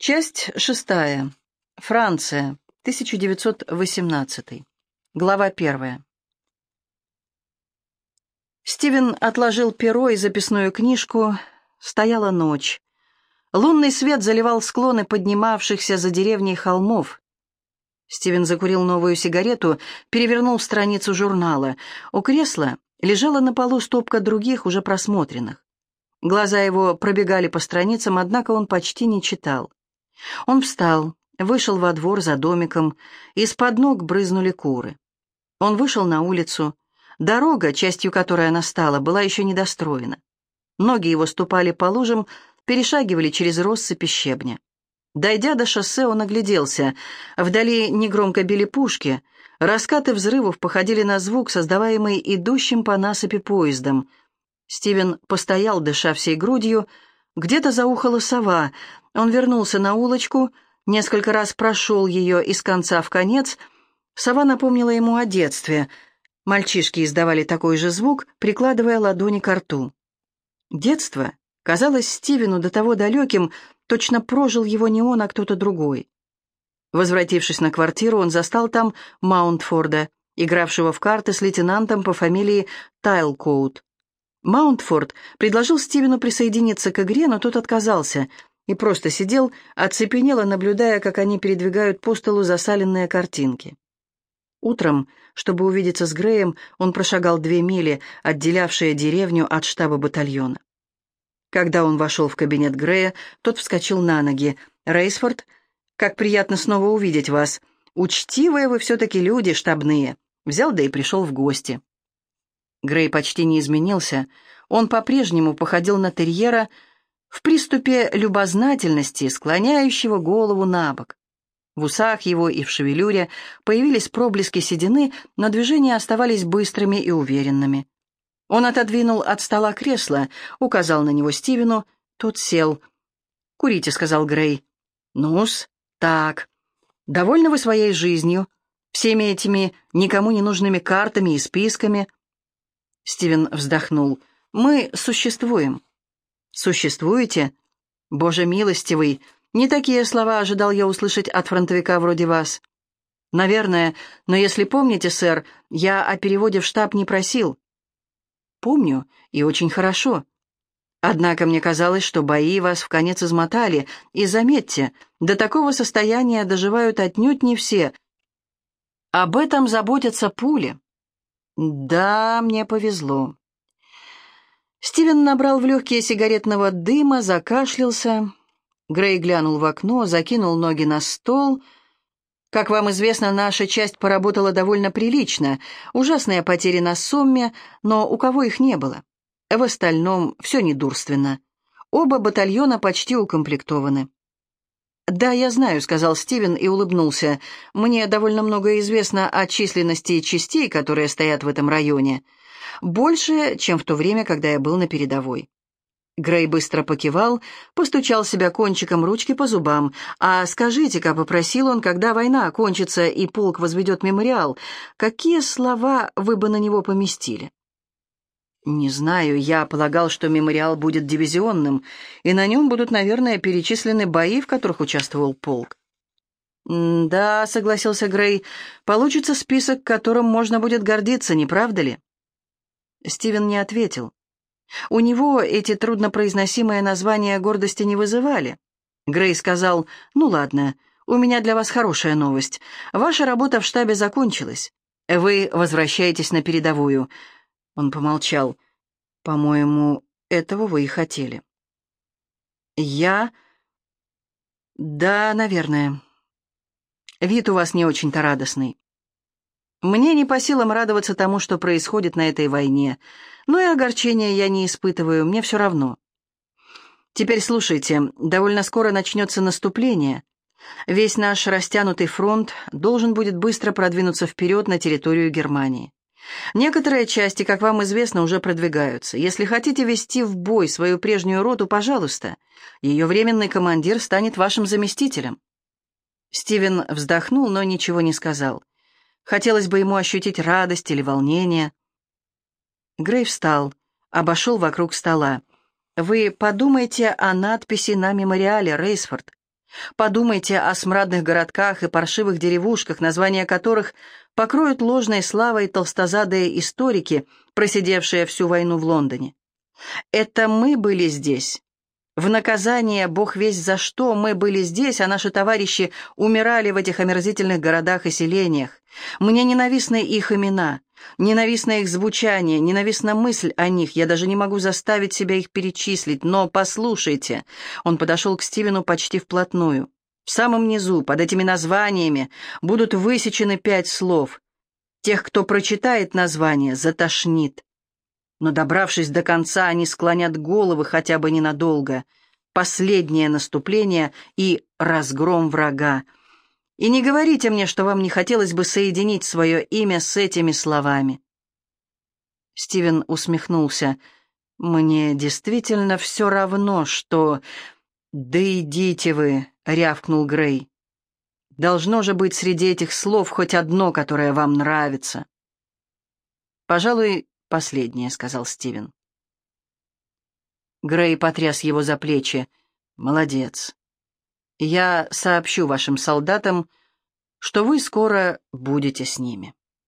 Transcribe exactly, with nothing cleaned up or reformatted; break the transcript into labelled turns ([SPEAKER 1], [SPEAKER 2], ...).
[SPEAKER 1] Часть шестая. Франция. тысяча девятьсот восемнадцатый. Глава первая. Стивен отложил перо и записную книжку. Стояла ночь. Лунный свет заливал склоны поднимавшихся за деревней холмов. Стивен закурил новую сигарету, перевернул страницу журнала. У кресла лежала на полу стопка других, уже просмотренных. Глаза его пробегали по страницам, однако он почти не читал. Он встал, вышел во двор за домиком, из-под ног брызнули куры. Он вышел на улицу. Дорога, частью которой она стала, была еще недостроена. Ноги его ступали по лужам, перешагивали через россыпи щебня. Дойдя до шоссе, он огляделся. Вдали негромко били пушки. Раскаты взрывов походили на звук, создаваемый идущим по насыпи поездом. Стивен постоял, дыша всей грудью. Где-то заухала сова. Он вернулся на улочку, несколько раз прошел ее из конца в конец. Сова напомнила ему о детстве. Мальчишки издавали такой же звук, прикладывая ладони к рту. Детство казалось Стивену до того далеким, точно прожил его не он, а кто-то другой. Возвратившись на квартиру, он застал там Маунтфорда, игравшего в карты с лейтенантом по фамилии Тайлкоут. Маунтфорд предложил Стивену присоединиться к игре, но тот отказался и просто сидел, оцепенело наблюдая, как они передвигают по столу засаленные картинки. Утром, чтобы увидеться с Греем, он прошагал две мили, отделявшие деревню от штаба батальона. Когда он вошел в кабинет Грея, тот вскочил на ноги. «Рейсфорд, как приятно снова увидеть вас. Учтивые вы все-таки люди, штабные». Взял, да и пришел в гости. Грей почти не изменился. Он по-прежнему походил на терьера в приступе любознательности, склоняющего голову на бок. В усах его и в шевелюре появились проблески седины, но движения оставались быстрыми и уверенными. Он отодвинул от стола кресло, указал на него Стивену, тот сел. «Курите», — сказал Грей. «Ну-с, так. Довольны вы своей жизнью, всеми этими никому не нужными картами и списками?» Стивен вздохнул. «Мы существуем». «Существуете? Боже милостивый, не такие слова ожидал я услышать от фронтовика вроде вас». «Наверное, но если помните, сэр, я о переводе в штаб не просил». «Помню, и очень хорошо. Однако мне казалось, что бои вас вконец измотали, и, заметьте, до такого состояния доживают отнюдь не все. Об этом заботятся пули». «Да, мне повезло». Стивен набрал в легкие сигаретного дыма, закашлялся. Грей глянул в окно, закинул ноги на стол. «Как вам известно, наша часть поработала довольно прилично. Ужасные потери на Сомме, но у кого их не было? В остальном все недурственно. Оба батальона почти укомплектованы». «Да, я знаю», — сказал Стивен и улыбнулся. «Мне довольно много известно о численности частей, которые стоят в этом районе. Больше, чем в то время, когда я был на передовой». Грей быстро покивал, постучал себя кончиком ручки по зубам. «А скажите-ка», — попросил он, — «когда война окончится и полк возведет мемориал, какие слова вы бы на него поместили?» «Не знаю, я полагал, что мемориал будет дивизионным, и на нем будут, наверное, перечислены бои, в которых участвовал полк». «Да», — согласился Грей, — «получится список, которым можно будет гордиться, не правда ли?» Стивен не ответил. У него эти труднопроизносимые названия гордости не вызывали. Грей сказал: «Ну ладно, у меня для вас хорошая новость. Ваша работа в штабе закончилась. Вы возвращаетесь на передовую». Он помолчал. «По-моему, этого вы и хотели». «Я? Да, наверное. Вид у вас не очень-то радостный. Мне не по силам радоваться тому, что происходит на этой войне, но и огорчения я не испытываю, мне все равно. Теперь слушайте, довольно скоро начнется наступление. Весь наш растянутый фронт должен будет быстро продвинуться вперед на территорию Германии. Некоторые части, как вам известно, уже продвигаются. Если хотите вести в бой свою прежнюю роту, пожалуйста, ее временный командир станет вашим заместителем». Стивен вздохнул, но ничего не сказал. Хотелось бы ему ощутить радость или волнение. Грей встал, обошел вокруг стола. «Вы подумайте о надписи на мемориале, Рейсфорд. Подумайте о смрадных городках и паршивых деревушках, названия которых покроют ложной славой толстозадые историки, просидевшие всю войну в Лондоне. Это мы были здесь. В наказание, бог весть за что, мы были здесь, а наши товарищи умирали в этих омерзительных городах и селениях. Мне ненавистны их имена, ненавистно их звучание, ненавистна мысль о них. Я даже не могу заставить себя их перечислить. Но послушайте, он подошел к Стивену почти вплотную. В самом низу, под этими названиями, будут высечены пять слов. Тех, кто прочитает название, затошнит. Но, добравшись до конца, они склонят головы хотя бы ненадолго. Последнее наступление и разгром врага. И не говорите мне, что вам не хотелось бы соединить свое имя с этими словами. Стивен усмехнулся. «Мне действительно все равно, что...» «Да идите вы», — рявкнул Грей. «Должно же быть среди этих слов хоть одно, которое вам нравится». «Пожалуй, последнее», — сказал Стивен. Грей потряс его за плечи. «Молодец. Я сообщу вашим солдатам, что вы скоро будете с ними».